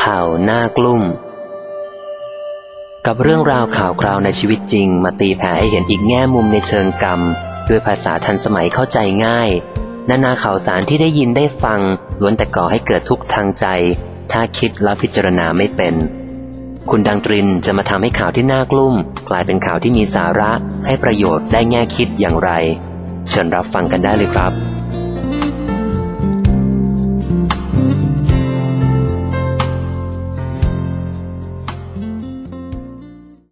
ข่าวน่ากลุ้มกับเรื่องราวข่าวคราวในชีวิตจริงมาตีแผ่ให้เห็นอีกแง่มุมในเชิงกรรมด้วยภาษาทันสมัยเข้าใจง่ายนานาข่าวสารที่ได้ยินได้ฟังล้วนแต่ก่อให้เกิดทุกข์ทางใจถ้าคิดและพิจารณาไม่เป็นคุณดังตรินจะมาทำให้ข่าวที่น่ากลุ้มกลายเป็นข่าวที่มีสาระให้ประโยชน์ได้แง่คิดอย่างไรเชิญรับฟังกันได้เลยครับ